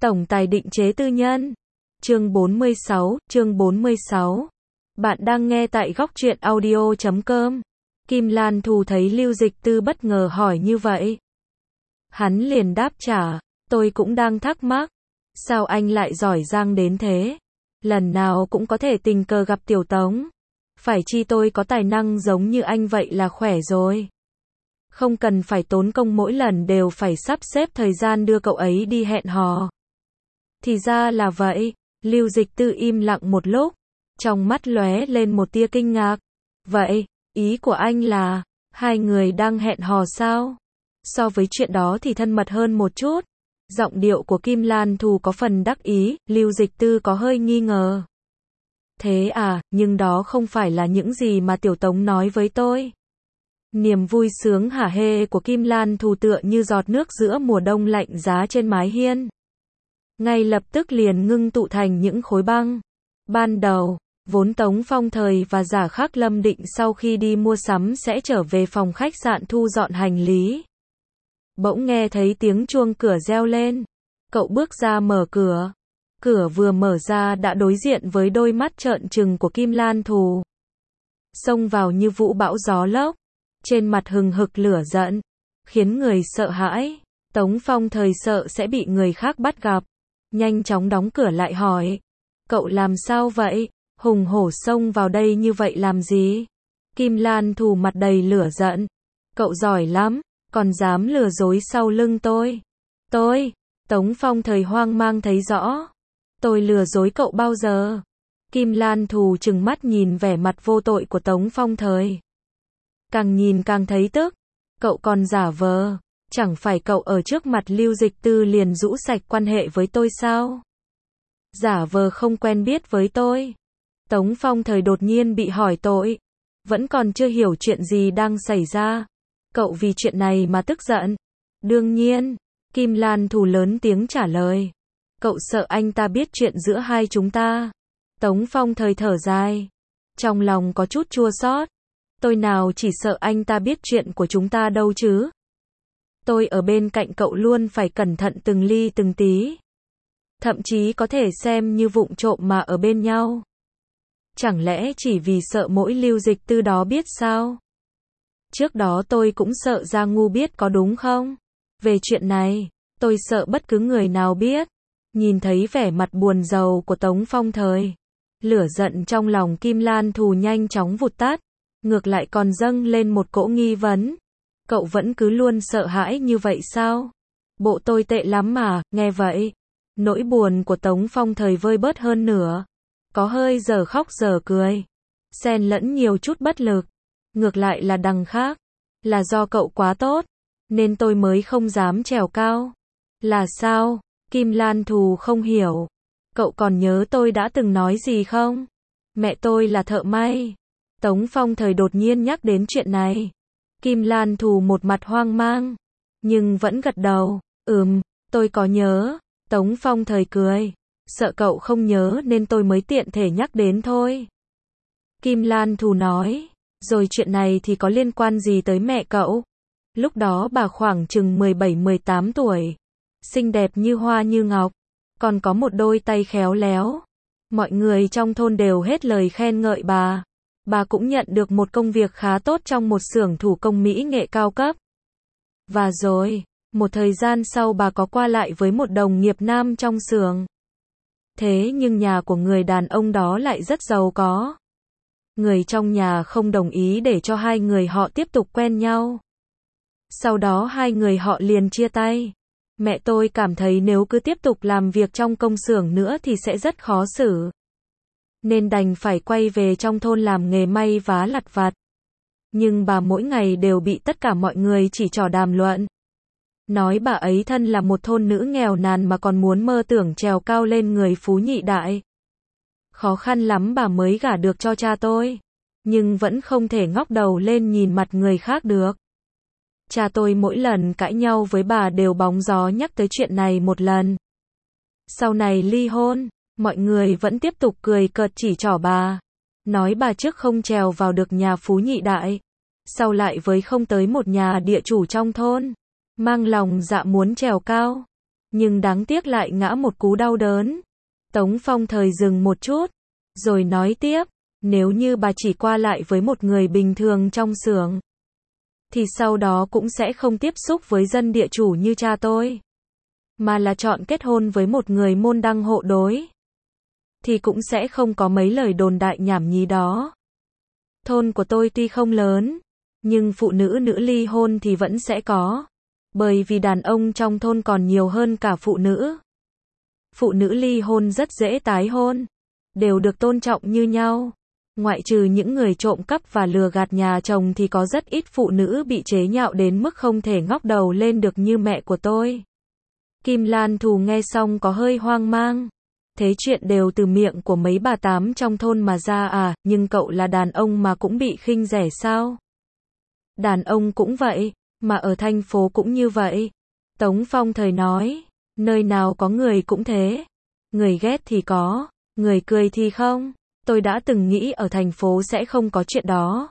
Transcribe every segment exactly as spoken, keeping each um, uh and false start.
Tổng tài định chế tư nhân. Chương bốn mươi sáu, chương bốn mươi sáu. Bạn đang nghe tại góc truyện audio chấm com. Kim Lan Thù thấy Lưu Dịch Tư bất ngờ hỏi như vậy. Hắn liền đáp trả, tôi cũng đang thắc mắc. Sao anh lại giỏi giang đến thế? Lần nào cũng có thể tình cờ gặp Tiểu Tống. Phải chi tôi có tài năng giống như anh vậy là khỏe rồi. Không cần phải tốn công mỗi lần đều phải sắp xếp thời gian đưa cậu ấy đi hẹn hò. Thì ra là vậy. Lưu Dịch Tư im lặng một lúc, trong mắt lóe lên một tia kinh ngạc. Vậy, ý của anh là, hai người đang hẹn hò sao? So với chuyện đó thì thân mật hơn một chút. Giọng điệu của Kim Lan Thù có phần đắc ý, Lưu Dịch Tư có hơi nghi ngờ. Thế à, nhưng đó không phải là những gì mà Tiểu Tống nói với tôi. Niềm vui sướng hả hê của Kim Lan Thù tựa như giọt nước giữa mùa đông lạnh giá trên mái hiên. Ngay lập tức liền ngưng tụ thành những khối băng. Ban đầu, vốn Tống Phong Thời và Giả Khắc Lâm định sau khi đi mua sắm sẽ trở về phòng khách sạn thu dọn hành lý. Bỗng nghe thấy tiếng chuông cửa reo lên. Cậu bước ra mở cửa. Cửa vừa mở ra đã đối diện với đôi mắt trợn trừng của Kim Lan Thù. Xông vào như vũ bão gió lốc. Trên mặt hừng hực lửa giận. Khiến người sợ hãi. Tống Phong Thời sợ sẽ bị người khác bắt gặp. Nhanh chóng đóng cửa lại hỏi. Cậu làm sao vậy? Hùng hổ xông vào đây như vậy làm gì? Kim Lan Thù mặt đầy lửa giận. Cậu giỏi lắm, còn dám lừa dối sau lưng tôi. Tôi, Tống Phong Thời hoang mang thấy rõ. Tôi lừa dối cậu bao giờ? Kim Lan Thù trừng mắt nhìn vẻ mặt vô tội của Tống Phong Thời. Càng nhìn càng thấy tức. Cậu còn giả vờ. Chẳng phải cậu ở trước mặt Lưu Dịch Tư liền rũ sạch quan hệ với tôi sao? Giả vờ không quen biết với tôi. Tống Phong Thời đột nhiên bị hỏi tội. Vẫn còn chưa hiểu chuyện gì đang xảy ra. Cậu vì chuyện này mà tức giận. Đương nhiên. Kim Lan Thù lớn tiếng trả lời. Cậu sợ anh ta biết chuyện giữa hai chúng ta. Tống Phong Thời thở dài. Trong lòng có chút chua xót. Tôi nào chỉ sợ anh ta biết chuyện của chúng ta đâu chứ. Tôi ở bên cạnh cậu luôn phải cẩn thận từng ly từng tí. Thậm chí có thể xem như vụng trộm mà ở bên nhau. Chẳng lẽ chỉ vì sợ mỗi Lưu Dịch Tư đó biết sao? Trước đó tôi cũng sợ Gia Ngu biết có đúng không? Về chuyện này, tôi sợ bất cứ người nào biết. Nhìn thấy vẻ mặt buồn rầu của Tống Phong Thời. Lửa giận trong lòng Kim Lan Thù nhanh chóng vụt tắt. Ngược lại còn dâng lên một cỗ nghi vấn. Cậu vẫn cứ luôn sợ hãi như vậy sao? Bộ tôi tệ lắm mà, nghe vậy. Nỗi buồn của Tống Phong Thời vơi bớt hơn nửa. Có hơi giờ khóc giờ cười. Xen lẫn nhiều chút bất lực. Ngược lại là đằng khác. Là do cậu quá tốt. Nên tôi mới không dám trèo cao. Là sao? Kim Lan Thù không hiểu. Cậu còn nhớ tôi đã từng nói gì không? Mẹ tôi là thợ may. Tống Phong Thời đột nhiên nhắc đến chuyện này. Kim Lan Thù một mặt hoang mang. Nhưng vẫn gật đầu. Ừm, tôi có nhớ. Tống Phong Thời cười. Sợ cậu không nhớ nên tôi mới tiện thể nhắc đến thôi. Kim Lan Thù nói. Rồi chuyện này thì có liên quan gì tới mẹ cậu? Lúc đó bà khoảng chừng mười bảy mười tám tuổi. Xinh đẹp như hoa như ngọc. Còn có một đôi tay khéo léo. Mọi người trong thôn đều hết lời khen ngợi bà. Bà cũng nhận được một công việc khá tốt trong một xưởng thủ công mỹ nghệ cao cấp. Và rồi, một thời gian sau bà có qua lại với một đồng nghiệp nam trong xưởng. Thế nhưng nhà của người đàn ông đó lại rất giàu có. Người trong nhà không đồng ý để cho hai người họ tiếp tục quen nhau. Sau đó hai người họ liền chia tay. Mẹ tôi cảm thấy nếu cứ tiếp tục làm việc trong công xưởng nữa thì sẽ rất khó xử. Nên đành phải quay về trong thôn làm nghề may vá lặt vặt. Nhưng bà mỗi ngày đều bị tất cả mọi người chỉ trỏ đàm luận. Nói bà ấy thân là một thôn nữ nghèo nàn mà còn muốn mơ tưởng trèo cao lên người phú nhị đại. Khó khăn lắm bà mới gả được cho cha tôi. Nhưng vẫn không thể ngóc đầu lên nhìn mặt người khác được. Cha tôi mỗi lần cãi nhau với bà đều bóng gió nhắc tới chuyện này một lần. Sau này ly hôn. Mọi người vẫn tiếp tục cười cợt chỉ trỏ bà. Nói bà trước không trèo vào được nhà phú nhị đại. Sau lại với không tới một nhà địa chủ trong thôn. Mang lòng dạ muốn trèo cao. nhưng đáng tiếc lại ngã một cú đau đớn. Tống Phong Thời dừng một chút, rồi nói tiếp, nếu như bà chỉ qua lại với một người bình thường trong xưởng, thì sau đó cũng sẽ không tiếp xúc với dân địa chủ như cha tôi, mà là chọn kết hôn với một người môn đăng hộ đối, thì cũng sẽ không có mấy lời đồn đại nhảm nhí đó. Thôn của tôi tuy không lớn, nhưng phụ nữ nữ ly hôn thì vẫn sẽ có, bởi vì đàn ông trong thôn còn nhiều hơn cả phụ nữ. Phụ nữ ly hôn rất dễ tái hôn, đều được tôn trọng như nhau. Ngoại trừ những người trộm cắp và lừa gạt nhà chồng thì có rất ít phụ nữ bị chế nhạo đến mức không thể ngóc đầu lên được như mẹ của tôi. Kim Lan Thù nghe xong có hơi hoang mang. Thế chuyện đều từ miệng của mấy bà tám trong thôn mà ra à, nhưng cậu là đàn ông mà cũng bị khinh rẻ sao? Đàn ông cũng vậy, mà ở thành phố cũng như vậy. Tống Phong Thời nói, nơi nào có người cũng thế. Người ghét thì có, người cười thì không. Tôi đã từng nghĩ ở thành phố sẽ không có chuyện đó.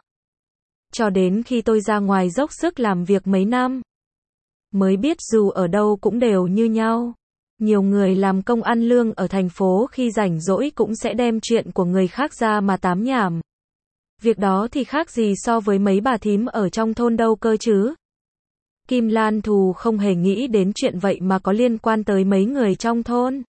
Cho đến khi tôi ra ngoài dốc sức làm việc mấy năm, mới biết dù ở đâu cũng đều như nhau. Nhiều người làm công ăn lương ở thành phố khi rảnh rỗi cũng sẽ đem chuyện của người khác ra mà tám nhảm. Việc đó thì khác gì so với mấy bà thím ở trong thôn đâu cơ chứ. Kim Lan Thù không hề nghĩ đến chuyện vậy mà có liên quan tới mấy người trong thôn.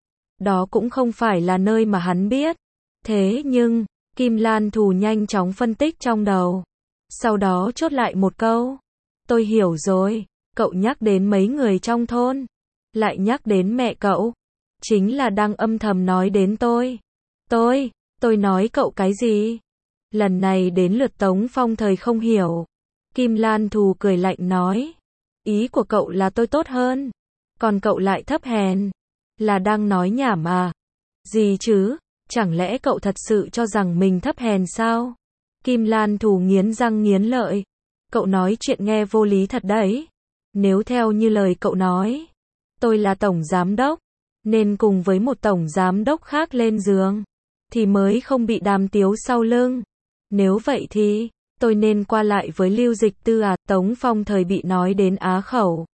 Đó cũng không phải là nơi mà hắn biết. Thế nhưng, Kim Lan Thù nhanh chóng phân tích trong đầu. Sau đó chốt lại một câu. Tôi hiểu rồi, cậu nhắc đến mấy người trong thôn. Lại nhắc đến mẹ cậu. Chính là đang âm thầm nói đến tôi. Tôi, tôi nói cậu cái gì? Lần này đến lượt Tống Phong Thời không hiểu. Kim Lan Thù cười lạnh nói. Ý của cậu là tôi tốt hơn. Còn cậu lại thấp hèn. Là đang nói nhảm à? Gì chứ? Chẳng lẽ cậu thật sự cho rằng mình thấp hèn sao? Kim Lan Thù nghiến răng nghiến lợi. Cậu nói chuyện nghe vô lý thật đấy. Nếu theo như lời cậu nói, tôi là tổng giám đốc, nên cùng với một tổng giám đốc khác lên giường, thì mới không bị đàm tiếu sau lưng. Nếu vậy thì, tôi nên qua lại với Lưu Dịch Tư à? Tống Phong Thời bị nói đến á khẩu.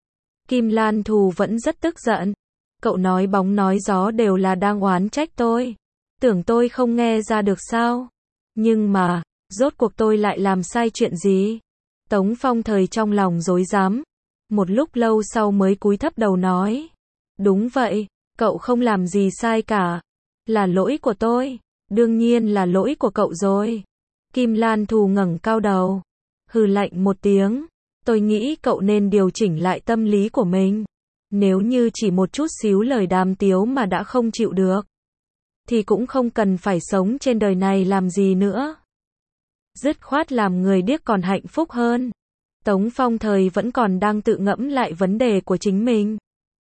Kim Lan Thù vẫn rất tức giận. Cậu nói bóng nói gió đều là đang oán trách tôi. Tưởng tôi không nghe ra được sao? Nhưng mà, rốt cuộc tôi lại làm sai chuyện gì? Tống Phong Thời trong lòng rối rắm. Một lúc lâu sau mới cúi thấp đầu nói. Đúng vậy, cậu không làm gì sai cả. Là lỗi của tôi. Đương nhiên là lỗi của cậu rồi. Kim Lan Thù ngẩng cao đầu. Hừ lạnh một tiếng. Tôi nghĩ cậu nên điều chỉnh lại tâm lý của mình. Nếu như chỉ một chút xíu lời đàm tiếu mà đã không chịu được, thì cũng không cần phải sống trên đời này làm gì nữa. Dứt khoát làm người điếc còn hạnh phúc hơn. Tống Phong Thời vẫn còn đang tự ngẫm lại vấn đề của chính mình.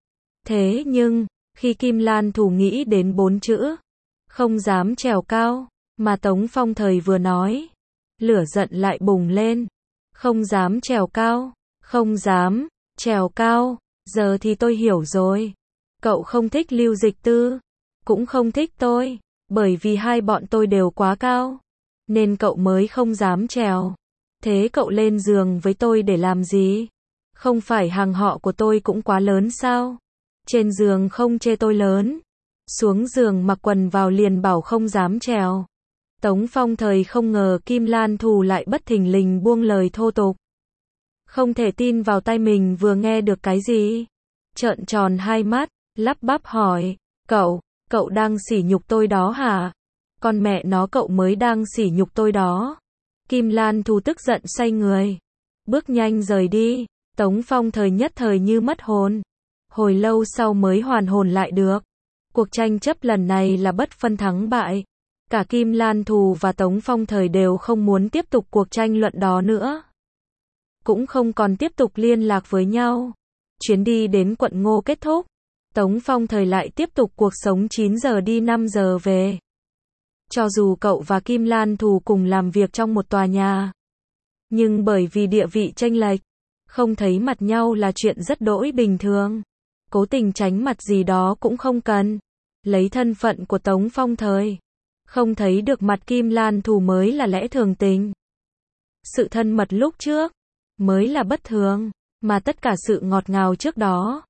Thế nhưng, khi Kim Lan Thù nghĩ đến bốn chữ, không dám trèo cao, mà Tống Phong Thời vừa nói, lửa giận lại bùng lên. Không dám trèo cao, không dám trèo cao, giờ thì tôi hiểu rồi. Cậu không thích Lưu Dịch Tư, cũng không thích tôi, bởi vì hai bọn tôi đều quá cao, nên cậu mới không dám trèo. Thế cậu lên giường với tôi để làm gì? Không phải hàng họ của tôi cũng quá lớn sao? Trên giường không chê tôi lớn, xuống giường mặc quần vào liền bảo không dám trèo. Tống Phong Thời không ngờ Kim Lan Thù lại bất thình lình buông lời thô tục. Không thể tin vào tai mình vừa nghe được cái gì. Trợn tròn hai mắt, lắp bắp hỏi, cậu, cậu đang sỉ nhục tôi đó hả? Con mẹ nó cậu mới đang sỉ nhục tôi đó. Kim Lan Thù tức giận xoay người, bước nhanh rời đi. Tống Phong Thời nhất thời như mất hồn. Hồi lâu sau mới hoàn hồn lại được. Cuộc tranh chấp lần này là bất phân thắng bại. Cả Kim Lan Thù và Tống Phong Thời đều không muốn tiếp tục cuộc tranh luận đó nữa. Cũng không còn tiếp tục liên lạc với nhau. Chuyến đi đến quận Ngô kết thúc. Tống Phong Thời lại tiếp tục cuộc sống chín giờ đi năm giờ về. Cho dù cậu và Kim Lan Thù cùng làm việc trong một tòa nhà, nhưng bởi vì địa vị chênh lệch, không thấy mặt nhau là chuyện rất đỗi bình thường. Cố tình tránh mặt gì đó cũng không cần. Lấy thân phận của Tống Phong Thời, không thấy được mặt Kim Lan Thù mới là lẽ thường tình. Sự thân mật lúc trước mới là bất thường, mà tất cả sự ngọt ngào trước đó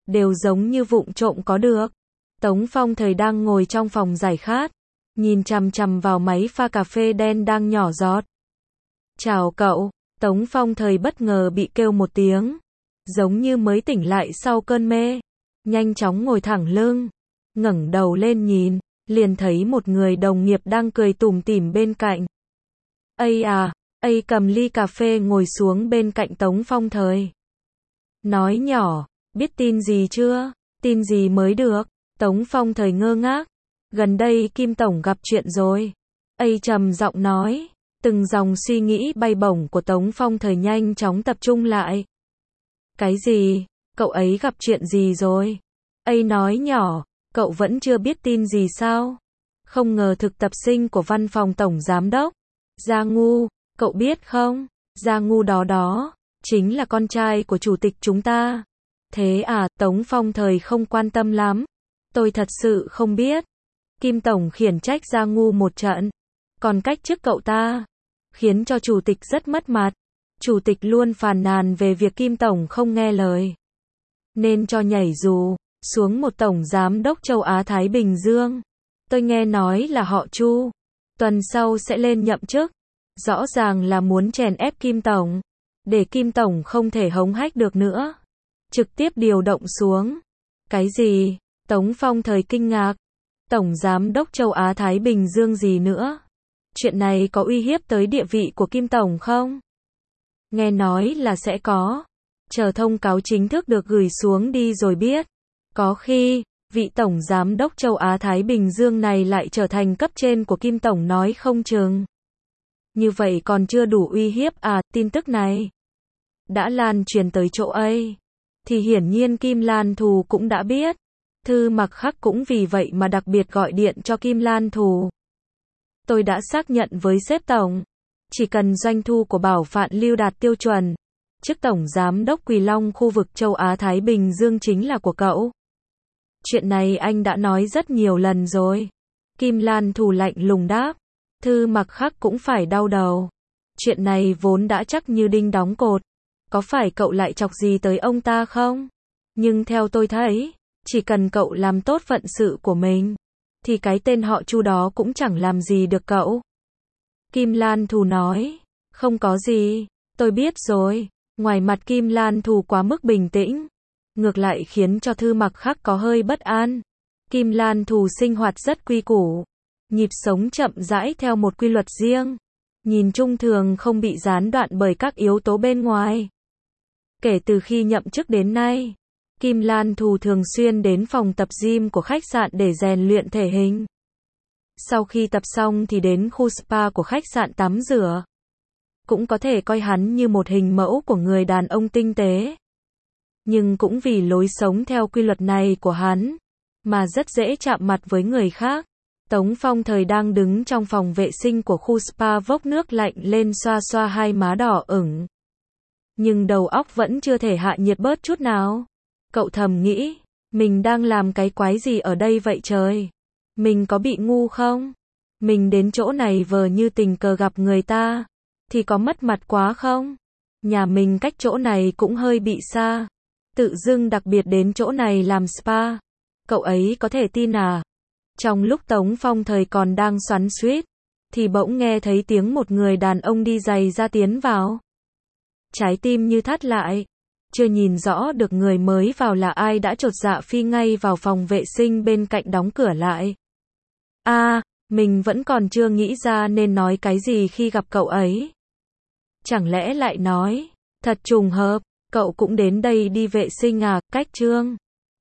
đều giống như vụng trộm có được. Tống Phong Thời đang ngồi trong phòng giải khát, nhìn chằm chằm vào máy pha cà phê đen đang nhỏ giọt. Chào cậu, Tống Phong Thời bất ngờ bị kêu một tiếng, giống như mới tỉnh lại sau cơn mê. Nhanh chóng ngồi thẳng lưng, ngẩng đầu lên nhìn, liền thấy một người đồng nghiệp đang cười tủm tỉm bên cạnh. Ây à, Ây cầm ly cà phê ngồi xuống bên cạnh Tống Phong Thời. Nói nhỏ, biết tin gì chưa? Tin gì mới được? Tống Phong Thời ngơ ngác. Gần đây Kim Tổng gặp chuyện rồi. Ây trầm giọng nói. Từng dòng suy nghĩ bay bổng của Tống Phong Thời nhanh chóng tập trung lại. Cái gì? Cậu ấy gặp chuyện gì rồi? Ây nói nhỏ, cậu vẫn chưa biết tin gì sao? Không ngờ thực tập sinh của văn phòng Tổng Giám Đốc, Gia Ngu, cậu biết không? Gia Ngu đó đó, chính là con trai của chủ tịch chúng ta. Thế à, Tống Phong Thời không quan tâm lắm. Tôi thật sự không biết. Kim Tổng khiển trách Gia Ngu một trận, còn cách chức cậu ta, khiến cho chủ tịch rất mất mặt. Chủ tịch luôn phàn nàn về việc Kim Tổng không nghe lời, nên cho nhảy dù xuống một Tổng Giám Đốc châu Á Thái Bình Dương. Tôi nghe nói là họ Chu, tuần sau sẽ lên nhậm chức. Rõ ràng là muốn chèn ép Kim Tổng, để Kim Tổng không thể hống hách được nữa. Trực tiếp điều động xuống. Cái gì? Tống Phong Thời kinh ngạc. Tổng Giám Đốc châu Á Thái Bình Dương gì nữa? Chuyện này có uy hiếp tới địa vị của Kim Tổng không? Nghe nói là sẽ có. Chờ thông cáo chính thức được gửi xuống đi rồi biết. Có khi, vị Tổng Giám Đốc châu Á Thái Bình Dương này lại trở thành cấp trên của Kim Tổng nói không chừng. Như vậy còn chưa đủ uy hiếp à? Tin tức này đã lan truyền tới chỗ ấy, thì hiển nhiên Kim Lan Thù cũng đã biết. Thư Mặc Khắc cũng vì vậy mà đặc biệt gọi điện cho Kim Lan Thù. Tôi đã xác nhận với sếp tổng, chỉ cần doanh thu của Bảo Phạn Lưu đạt tiêu chuẩn, chức Tổng Giám Đốc Quỳ Long khu vực châu Á Thái Bình Dương chính là của cậu. Chuyện này anh đã nói rất nhiều lần rồi. Kim Lan Thù lạnh lùng đáp. Thư Mặc Khắc cũng phải đau đầu. Chuyện này vốn đã chắc như đinh đóng cột. Có phải cậu lại chọc gì tới ông ta không? Nhưng theo tôi thấy, chỉ cần cậu làm tốt phận sự của mình, thì cái tên họ Chu đó cũng chẳng làm gì được cậu. Kim Lan Thù nói. Không có gì, tôi biết rồi. Ngoài mặt Kim Lan Thù quá mức bình tĩnh, ngược lại khiến cho Thư Mặc Khắc có hơi bất an. Kim Lan Thù sinh hoạt rất quy củ, nhịp sống chậm rãi theo một quy luật riêng, nhìn chung thường không bị gián đoạn bởi các yếu tố bên ngoài. Kể từ khi nhậm chức đến nay, Kim Lan Thù thường xuyên đến phòng tập gym của khách sạn để rèn luyện thể hình. Sau khi tập xong thì đến khu spa của khách sạn tắm rửa. Cũng có thể coi hắn như một hình mẫu của người đàn ông tinh tế. Nhưng cũng vì lối sống theo quy luật này của hắn, mà rất dễ chạm mặt với người khác. Tống Phong Thời đang đứng trong phòng vệ sinh của khu spa vốc nước lạnh lên xoa xoa hai má đỏ ửng. Nhưng đầu óc vẫn chưa thể hạ nhiệt bớt chút nào. Cậu thầm nghĩ, mình đang làm cái quái gì ở đây vậy trời? Mình có bị ngu không? Mình đến chỗ này vờ như tình cờ gặp người ta, thì có mất mặt quá không? Nhà mình cách chỗ này cũng hơi bị xa. Tự dưng đặc biệt đến chỗ này làm spa. Cậu ấy có thể tin à? Trong lúc Tống Phong Thời còn đang xoắn xuýt, thì bỗng nghe thấy tiếng một người đàn ông đi giày ra tiến vào. Trái tim như thắt lại. Chưa nhìn rõ được người mới vào là ai đã chột dạ phi ngay vào phòng vệ sinh bên cạnh đóng cửa lại. A, à, mình vẫn còn chưa nghĩ ra nên nói cái gì khi gặp cậu ấy. Chẳng lẽ lại nói, thật trùng hợp, cậu cũng đến đây đi vệ sinh à? Cách Trương